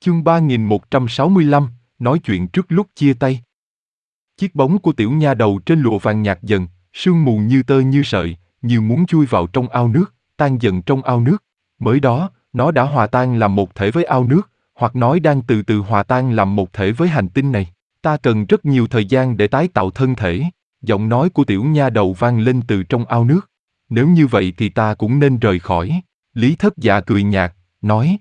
Chương 3165, nói chuyện trước lúc chia tay. Chiếc bóng của tiểu nha đầu trên lụa vàng nhạt dần, sương mù như tơ như sợi, như muốn chui vào trong ao nước, tan dần trong ao nước. Mới đó, nó đã hòa tan làm một thể với ao nước, hoặc nói đang từ từ hòa tan làm một thể với hành tinh này. Ta cần rất nhiều thời gian để tái tạo thân thể. Giọng nói của tiểu nha đầu vang lên từ trong ao nước. Nếu như vậy thì ta cũng nên rời khỏi. Lý Thất Dạ cười nhạt, nói.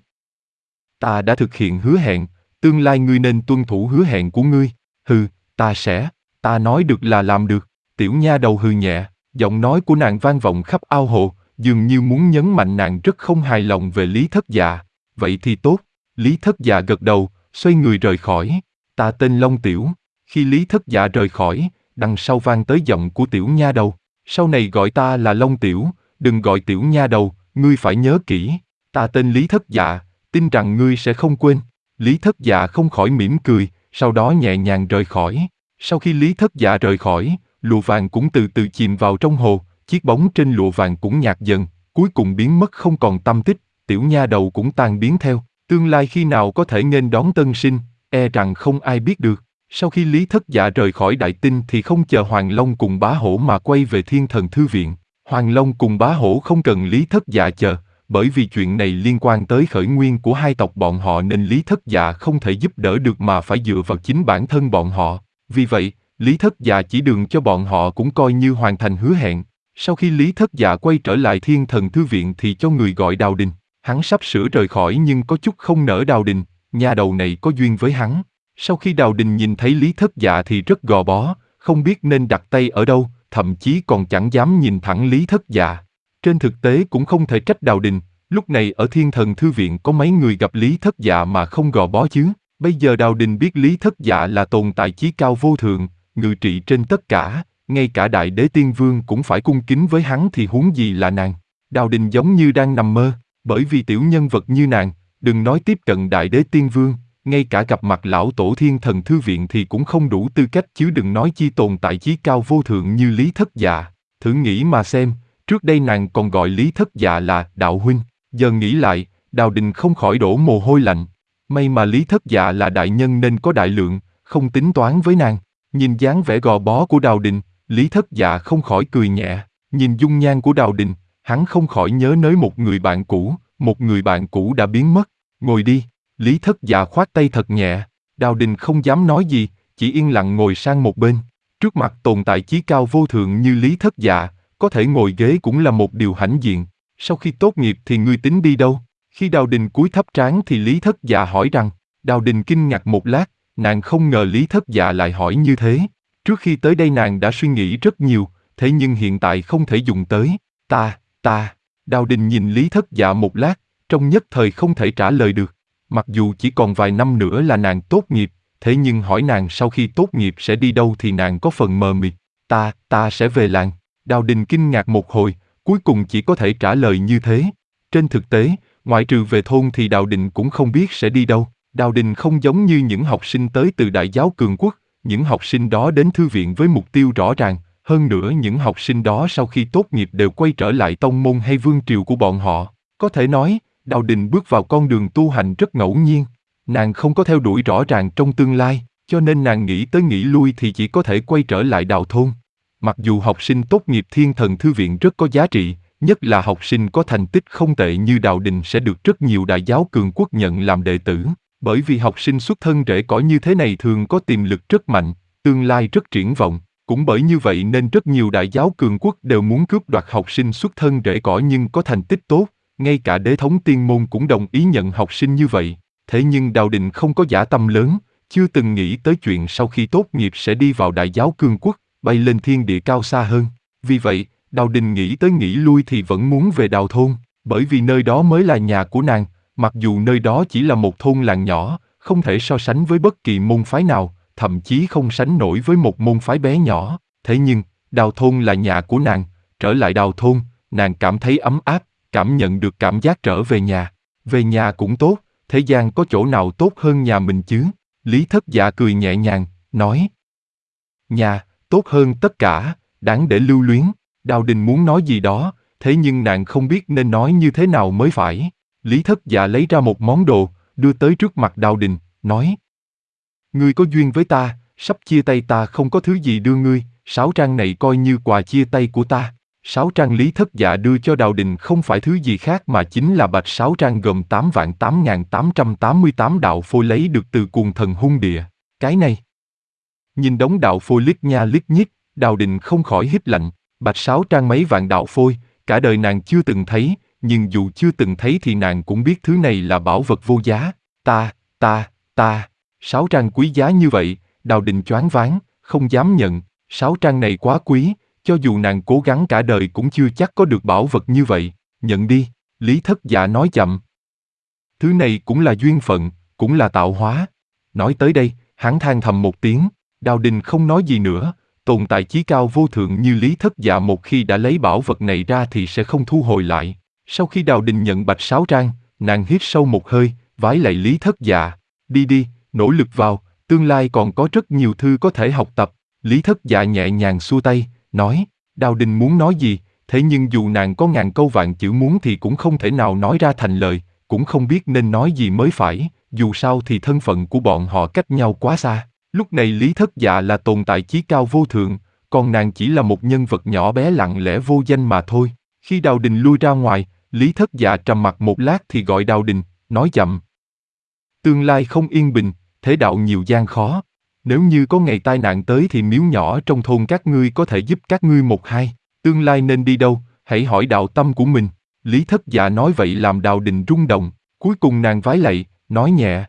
Ta đã thực hiện hứa hẹn, tương lai ngươi nên tuân thủ hứa hẹn của ngươi. Hừ, ta nói được là làm được. Tiểu nha đầu hừ nhẹ, giọng nói của nàng vang vọng khắp ao hồ, dường như muốn nhấn mạnh nàng rất không hài lòng về Lý Thất Dạ. Vậy thì tốt. Lý Thất Dạ gật đầu, xoay người rời khỏi. Ta tên Long Tiểu. Khi Lý Thất Dạ rời khỏi, đằng sau vang tới giọng của tiểu nha đầu. Sau này gọi ta là Long Tiểu, đừng gọi tiểu nha đầu, ngươi phải nhớ kỹ. Ta tên Lý Thất Dạ, tin rằng ngươi sẽ không quên. Lý Thất Dạ không khỏi mỉm cười, sau đó nhẹ nhàng rời khỏi. Sau khi Lý Thất Dạ rời khỏi, lụa vàng cũng từ từ chìm vào trong hồ, chiếc bóng trên lụa vàng cũng nhạt dần, cuối cùng biến mất không còn tăm tích, tiểu nha đầu cũng tan biến theo. Tương lai khi nào có thể nghênh đón tân sinh, e rằng không ai biết được. Sau khi Lý Thất Dạ rời khỏi Đại Tinh thì không chờ Hoàng Long cùng Bá Hổ mà quay về Thiên Thần Thư Viện. Hoàng Long cùng Bá Hổ không cần Lý Thất Dạ chờ, bởi vì chuyện này liên quan tới khởi nguyên của hai tộc bọn họ nên Lý Thất Dạ không thể giúp đỡ được mà phải dựa vào chính bản thân bọn họ. Vì vậy, Lý Thất Dạ chỉ đường cho bọn họ cũng coi như hoàn thành hứa hẹn. Sau khi Lý Thất Dạ quay trở lại Thiên Thần Thư Viện thì cho người gọi Đào Đình. Hắn sắp sửa rời khỏi nhưng có chút không nỡ Đào Đình, nha đầu này có duyên với hắn. Sau khi Đào Đình nhìn thấy Lý Thất Dạ thì rất gò bó, không biết nên đặt tay ở đâu, thậm chí còn chẳng dám nhìn thẳng Lý Thất Dạ. Trên thực tế cũng không thể trách Đào Đình, lúc này ở Thiên Thần Thư Viện có mấy người gặp Lý Thất Dạ mà không gò bó chứ. Bây giờ Đào Đình biết Lý Thất Dạ là tồn tại chí cao vô thượng, ngự trị trên tất cả, ngay cả Đại Đế Tiên Vương cũng phải cung kính với hắn thì huống gì là nàng. Đào Đình giống như đang nằm mơ, bởi vì tiểu nhân vật như nàng, đừng nói tiếp cận Đại Đế Tiên Vương, ngay cả gặp mặt lão tổ Thiên Thần Thư Viện thì cũng không đủ tư cách chứ đừng nói chi tồn tại chí cao vô thượng như Lý Thất Dạ. Thử nghĩ mà xem, trước đây nàng còn gọi Lý Thất Dạ là đạo huynh, giờ nghĩ lại, Đào Đình không khỏi đổ mồ hôi lạnh. May mà Lý Thất Dạ là đại nhân nên có đại lượng, không tính toán với nàng. Nhìn dáng vẻ gò bó của Đào Đình, Lý Thất Dạ không khỏi cười nhẹ. Nhìn dung nhan của Đào Đình, hắn không khỏi nhớ tới một người bạn cũ đã biến mất. Ngồi đi. Lý Thất Dạ khoát tay thật nhẹ. Đào Đình không dám nói gì, chỉ yên lặng ngồi sang một bên. Trước mặt tồn tại chí cao vô thượng như Lý Thất Dạ, có thể ngồi ghế cũng là một điều hãnh diện. Sau khi tốt nghiệp thì ngươi tính đi đâu? Khi Đào Đình cúi thấp trán thì Lý Thất Dạ hỏi rằng. Đào Đình kinh ngạc một lát, nàng không ngờ Lý Thất Dạ lại hỏi như thế. Trước khi tới đây nàng đã suy nghĩ rất nhiều, thế nhưng hiện tại không thể dùng tới. Đào Đình nhìn Lý Thất Dạ một lát, trong nhất thời không thể trả lời được. Mặc dù chỉ còn vài năm nữa là nàng tốt nghiệp, thế nhưng hỏi nàng sau khi tốt nghiệp sẽ đi đâu thì nàng có phần mờ mịt. Ta sẽ về làng. Đào Đình kinh ngạc một hồi, cuối cùng chỉ có thể trả lời như thế. Trên thực tế, ngoại trừ về thôn thì Đào Đình cũng không biết sẽ đi đâu. Đào Đình không giống như những học sinh tới từ Đại Giáo Cường Quốc, những học sinh đó đến thư viện với mục tiêu rõ ràng, hơn nữa những học sinh đó sau khi tốt nghiệp đều quay trở lại tông môn hay vương triều của bọn họ. Có thể nói, Đào Đình bước vào con đường tu hành rất ngẫu nhiên. Nàng không có theo đuổi rõ ràng trong tương lai, cho nên nàng nghĩ tới nghĩ lui thì chỉ có thể quay trở lại Đào thôn. Mặc dù học sinh tốt nghiệp Thiên Thần Thư Viện rất có giá trị, nhất là học sinh có thành tích không tệ như Đào Đình sẽ được rất nhiều Đại Giáo Cường Quốc nhận làm đệ tử. Bởi vì học sinh xuất thân rễ cỏi như thế này thường có tiềm lực rất mạnh, tương lai rất triển vọng. Cũng bởi như vậy nên rất nhiều Đại Giáo Cường Quốc đều muốn cướp đoạt học sinh xuất thân rễ cỏi nhưng có thành tích tốt. Ngay cả Đế thống Tiên môn cũng đồng ý nhận học sinh như vậy. Thế nhưng Đào Đình không có dã tâm lớn, chưa từng nghĩ tới chuyện sau khi tốt nghiệp sẽ đi vào Đại Giáo Cường Quốc, bay lên thiên địa cao xa hơn. Vì vậy, Đào Đình nghĩ tới nghĩ lui thì vẫn muốn về Đào thôn, bởi vì nơi đó mới là nhà của nàng, mặc dù nơi đó chỉ là một thôn làng nhỏ, không thể so sánh với bất kỳ môn phái nào, thậm chí không sánh nổi với một môn phái bé nhỏ. Thế nhưng, Đào thôn là nhà của nàng, trở lại Đào thôn, nàng cảm thấy ấm áp, cảm nhận được cảm giác trở về nhà. Về nhà cũng tốt, thế gian có chỗ nào tốt hơn nhà mình chứ? Lý Thất Dạ cười nhẹ nhàng, nói. Nhà, tốt hơn tất cả, đáng để lưu luyến. Đào Đình muốn nói gì đó, thế nhưng nàng không biết nên nói như thế nào mới phải. Lý Thất Dạ lấy ra một món đồ, đưa tới trước mặt Đào Đình, nói: Ngươi có duyên với ta, sắp chia tay ta không có thứ gì đưa ngươi, 6 trang này coi như quà chia tay của ta. 6 trang Lý Thất Dạ đưa cho Đào Đình không phải thứ gì khác mà chính là bạch 6 trang gồm 8.888 đạo phôi lấy được từ cuồng thần hung địa. Cái này. Nhìn đống đạo phôi lít nha lít nhít, Đào Đình không khỏi hít lạnh, bạch 6 trang mấy vạn đạo phôi, cả đời nàng chưa từng thấy, nhưng dù chưa từng thấy thì nàng cũng biết thứ này là bảo vật vô giá. Ta, 6 trang quý giá như vậy, Đào Đình choáng váng, không dám nhận, 6 trang này quá quý, cho dù nàng cố gắng cả đời cũng chưa chắc có được bảo vật như vậy, nhận đi, Lý Thất Dạ nói chậm. Thứ này cũng là duyên phận, cũng là tạo hóa. Nói tới đây, hắn than thầm một tiếng, Đào Đình không nói gì nữa, tồn tại chí cao vô thượng như Lý Thất Dạ một khi đã lấy bảo vật này ra thì sẽ không thu hồi lại. Sau khi Đào Đình nhận bạch 6 trang, nàng hít sâu một hơi, vái lạy Lý Thất Dạ, đi, nỗ lực vào, tương lai còn có rất nhiều thư có thể học tập. Lý Thất Dạ nhẹ nhàng xua tay, nói, Đào Đình muốn nói gì, thế nhưng dù nàng có ngàn câu vạn chữ muốn thì cũng không thể nào nói ra thành lời, cũng không biết nên nói gì mới phải, dù sao thì thân phận của bọn họ cách nhau quá xa. Lúc này Lý Thất Dạ là tồn tại chí cao vô thượng, còn nàng chỉ là một nhân vật nhỏ bé lặng lẽ vô danh mà thôi. Khi Đào Đình lui ra ngoài, Lý Thất Dạ trầm mặc một lát thì gọi Đào Đình, nói chậm. Tương lai không yên bình, thế đạo nhiều gian khó. Nếu như có ngày tai nạn tới thì miếu nhỏ trong thôn các ngươi có thể giúp các ngươi một hai. Tương lai nên đi đâu, hãy hỏi đạo tâm của mình. Lý Thất Dạ nói vậy làm Đào Đình rung động. Cuối cùng nàng vái lạy, nói nhẹ.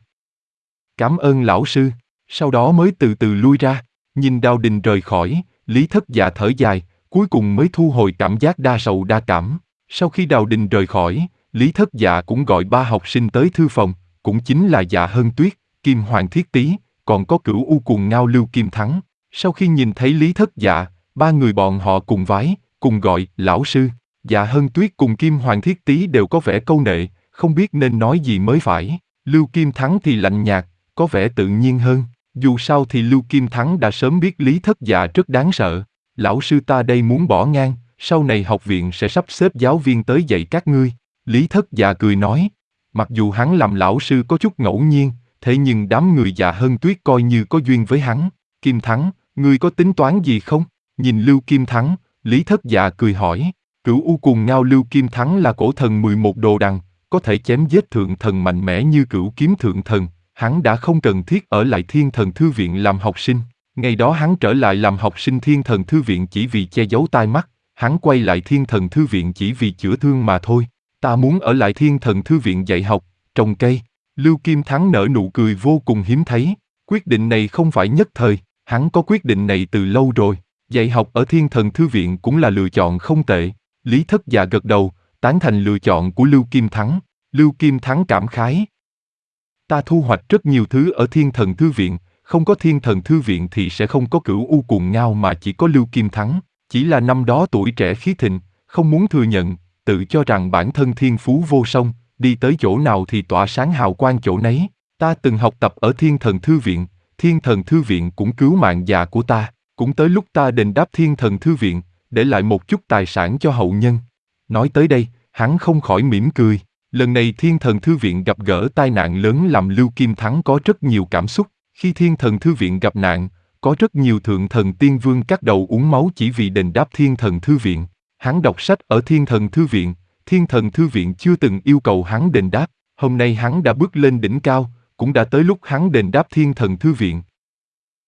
Cảm ơn lão sư. Sau đó mới từ từ lui ra. Nhìn Đào Đình rời khỏi, Lý Thất Dạ thở dài, cuối cùng mới thu hồi cảm giác đa sầu đa cảm. Sau khi Đào Đình rời khỏi, Lý Thất Dạ cũng gọi 3 học sinh tới thư phòng, cũng chính là Dạ Hân Tuyết, Kim Hoàng Thiết Tý, còn có Cửu U Cuồng Ngao Lưu Kim Thắng. Sau khi nhìn thấy Lý Thất Dạ, 3 người bọn họ cùng vái, cùng gọi lão sư. Dạ Hân Tuyết cùng Kim Hoàng Thiết Tý đều có vẻ câu nệ, không biết nên nói gì mới phải. Lưu Kim Thắng thì lạnh nhạt, có vẻ tự nhiên hơn. Dù sao thì Lưu Kim Thắng đã sớm biết Lý Thất Dạ rất đáng sợ. Lão sư ta đây muốn bỏ ngang, sau này học viện sẽ sắp xếp giáo viên tới dạy các ngươi. Lý Thất Dạ cười nói. Mặc dù hắn làm lão sư có chút ngẫu nhiên, thế nhưng đám người Dạ Hân Tuyết coi như có duyên với hắn. Kim Thắng, ngươi có tính toán gì không? Nhìn Lưu Kim Thắng, Lý Thất Dạ cười hỏi. Cửu U Cuồng Ngao Lưu Kim Thắng là cổ thần 11 đồ đằng, có thể chém giết thượng thần mạnh mẽ như Cửu Kiếm Thượng Thần. Hắn đã không cần thiết ở lại Thiên Thần Thư Viện làm học sinh. Ngày đó hắn trở lại làm học sinh Thiên Thần Thư Viện chỉ vì che giấu tai mắt. Hắn quay lại Thiên Thần Thư Viện chỉ vì chữa thương mà thôi. Ta muốn ở lại Thiên Thần Thư Viện dạy học, trồng cây. Lưu Kim Thắng nở nụ cười vô cùng hiếm thấy. Quyết định này không phải nhất thời, hắn có quyết định này từ lâu rồi. Dạy học ở Thiên Thần Thư Viện cũng là lựa chọn không tệ. Lý Thất Dạ gật đầu, tán thành lựa chọn của Lưu Kim Thắng. Lưu Kim Thắng cảm khái. Ta thu hoạch rất nhiều thứ ở Thiên Thần Thư Viện, không có Thiên Thần Thư Viện thì sẽ không có Cửu U Cuồng Ngao mà chỉ có Lưu Kim Thắng. Chỉ là năm đó tuổi trẻ khí thịnh, không muốn thừa nhận, tự cho rằng bản thân thiên phú vô song, đi tới chỗ nào thì tỏa sáng hào quang chỗ nấy. Ta từng học tập ở Thiên Thần Thư Viện, Thiên Thần Thư Viện cũng cứu mạng già của ta, cũng tới lúc ta đền đáp Thiên Thần Thư Viện, để lại một chút tài sản cho hậu nhân. Nói tới đây, hắn không khỏi mỉm cười. Lần này Thiên Thần Thư Viện gặp gỡ tai nạn lớn làm Lưu Kim Thắng có rất nhiều cảm xúc. Khi Thiên Thần Thư Viện gặp nạn, có rất nhiều thượng thần tiên vương cắt đầu uống máu chỉ vì đền đáp Thiên Thần Thư Viện. Hắn đọc sách ở Thiên Thần Thư Viện, Thiên Thần Thư Viện chưa từng yêu cầu hắn đền đáp. Hôm nay hắn đã bước lên đỉnh cao, cũng đã tới lúc hắn đền đáp Thiên Thần Thư Viện.